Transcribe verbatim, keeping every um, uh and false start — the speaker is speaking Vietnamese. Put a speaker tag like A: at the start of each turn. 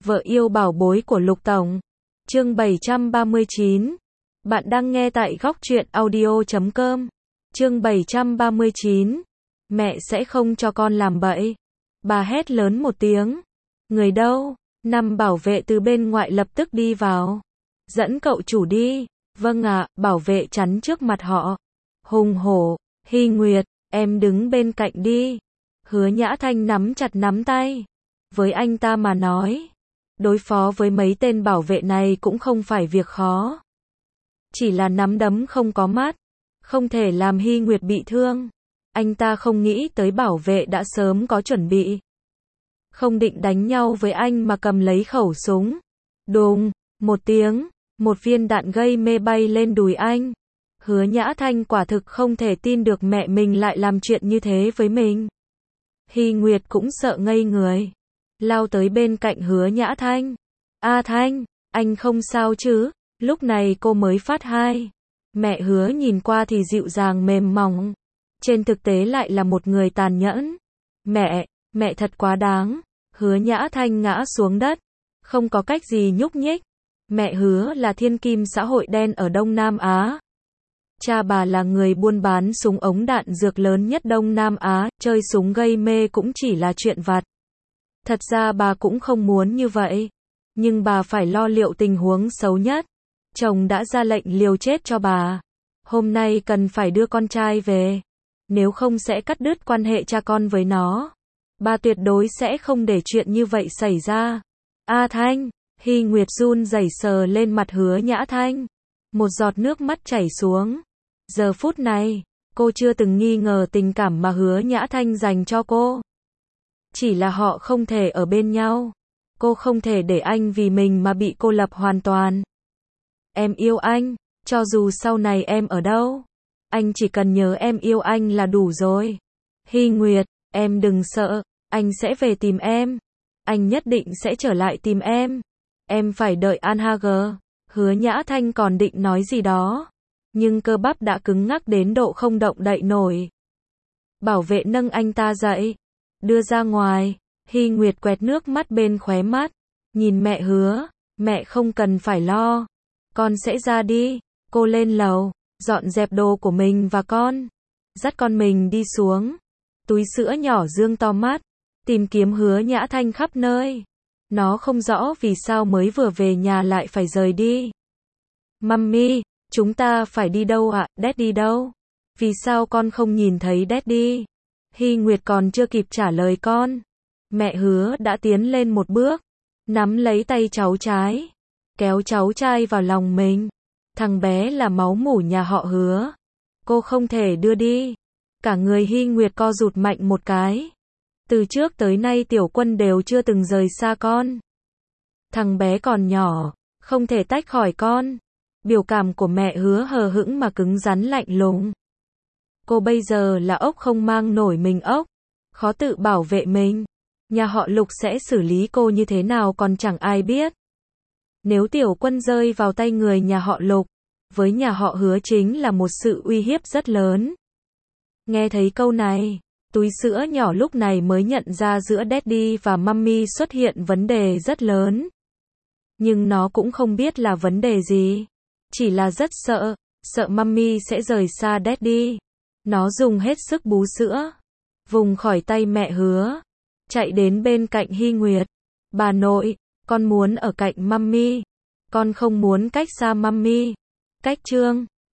A: Vợ yêu bảo bối của Lục Tổng. Chương bảy trăm ba mươi chín. Bạn đang nghe tại góc truyện audio chấm com. Chương bảy trăm ba mươi chín. Mẹ sẽ không cho con làm bậy. Bà hét lớn một tiếng. Người đâu? Năm bảo vệ từ bên ngoại lập tức đi vào. Dẫn cậu chủ đi. Vâng ạ, bảo vệ chắn trước mặt họ. Hùng hổ, Hy Nguyệt, em đứng bên cạnh đi. Hứa Nhã Thanh nắm chặt nắm tay. Với anh ta mà nói, đối phó với mấy tên bảo vệ này cũng không phải việc khó. Chỉ là nắm đấm không có mắt, không thể làm Hy Nguyệt bị thương. Anh ta không nghĩ tới bảo vệ đã sớm có chuẩn bị. Không định đánh nhau với anh mà cầm lấy khẩu súng. Đùng, một tiếng, một viên đạn gây mê bay lên đùi anh. Hứa Nhã Thanh quả thực không thể tin được mẹ mình lại làm chuyện như thế với mình. Hy Nguyệt cũng sợ ngây người. Lao tới bên cạnh Hứa Nhã Thanh. A Thanh, anh không sao chứ? Lúc này cô mới phát hai. Mẹ Hứa nhìn qua thì dịu dàng mềm mỏng. Trên thực tế lại là một người tàn nhẫn. Mẹ, mẹ thật quá đáng. Hứa Nhã Thanh ngã xuống đất. Không có cách gì nhúc nhích. Mẹ Hứa là thiên kim xã hội đen ở Đông Nam Á. Cha bà là người buôn bán súng ống đạn dược lớn nhất Đông Nam Á, chơi súng gây mê cũng chỉ là chuyện vặt. Thật ra bà cũng không muốn như vậy. Nhưng bà phải lo liệu tình huống xấu nhất. Chồng đã ra lệnh liều chết cho bà. Hôm nay cần phải đưa con trai về. Nếu không sẽ cắt đứt quan hệ cha con với nó. Bà tuyệt đối sẽ không để chuyện như vậy xảy ra. A Thanh, Hy Nguyệt run rẩy sờ lên mặt Hứa Nhã Thanh. Một giọt nước mắt chảy xuống. Giờ phút này, cô chưa từng nghi ngờ tình cảm mà Hứa Nhã Thanh dành cho cô. Chỉ là họ không thể ở bên nhau. Cô không thể để anh vì mình mà bị cô lập hoàn toàn. Em yêu anh, cho dù sau này em ở đâu. Anh chỉ cần nhớ em yêu anh là đủ rồi. Hy Nguyệt, em đừng sợ, anh sẽ về tìm em. Anh nhất định sẽ trở lại tìm em. Em phải đợi An Hager. Hứa Nhã Thanh còn định nói gì đó. Nhưng cơ bắp đã cứng ngắc đến độ không động đậy nổi. Bảo vệ nâng anh ta dậy. Đưa ra ngoài. Hy Nguyệt quẹt nước mắt bên khóe mắt. Nhìn mẹ Hứa. Mẹ không cần phải lo. Con sẽ ra đi. Cô lên lầu. Dọn dẹp đồ của mình và con. Dắt con mình đi xuống. Túi sữa nhỏ dương to mắt. Tìm kiếm Hứa Nhã Thanh khắp nơi. Nó không rõ vì sao mới vừa về nhà lại phải rời đi. Mummy, chúng ta phải đi đâu ạ? Daddy đâu? Vì sao con không nhìn thấy Daddy? Hy Nguyệt còn chưa kịp trả lời con. Mẹ Hứa đã tiến lên một bước. Nắm lấy tay cháu trai. Kéo cháu trai vào lòng mình. Thằng bé là máu mủ nhà họ Hứa. Cô không thể đưa đi. Cả người Hy Nguyệt co rụt mạnh một cái. Từ trước tới nay Tiểu Quân đều chưa từng rời xa con. Thằng bé còn nhỏ, không thể tách khỏi con. Biểu cảm của mẹ Hứa hờ hững mà cứng rắn lạnh lùng. Cô bây giờ là ốc không mang nổi mình ốc. Khó tự bảo vệ mình. Nhà họ Lục sẽ xử lý cô như thế nào còn chẳng ai biết. Nếu Tiểu Quân rơi vào tay người nhà họ Lục, với nhà họ Hứa chính là một sự uy hiếp rất lớn. Nghe thấy câu này, túi sữa nhỏ lúc này mới nhận ra giữa Daddy và Mummy xuất hiện vấn đề rất lớn. Nhưng nó cũng không biết là vấn đề gì. Chỉ là rất sợ, sợ Mummy sẽ rời xa Daddy. Nó dùng hết sức bú sữa. Vùng khỏi tay mẹ Hứa. Chạy đến bên cạnh Hy Nguyệt. Bà nội, con muốn ở cạnh Mummy. Con không muốn cách xa Mummy. Cách Trương.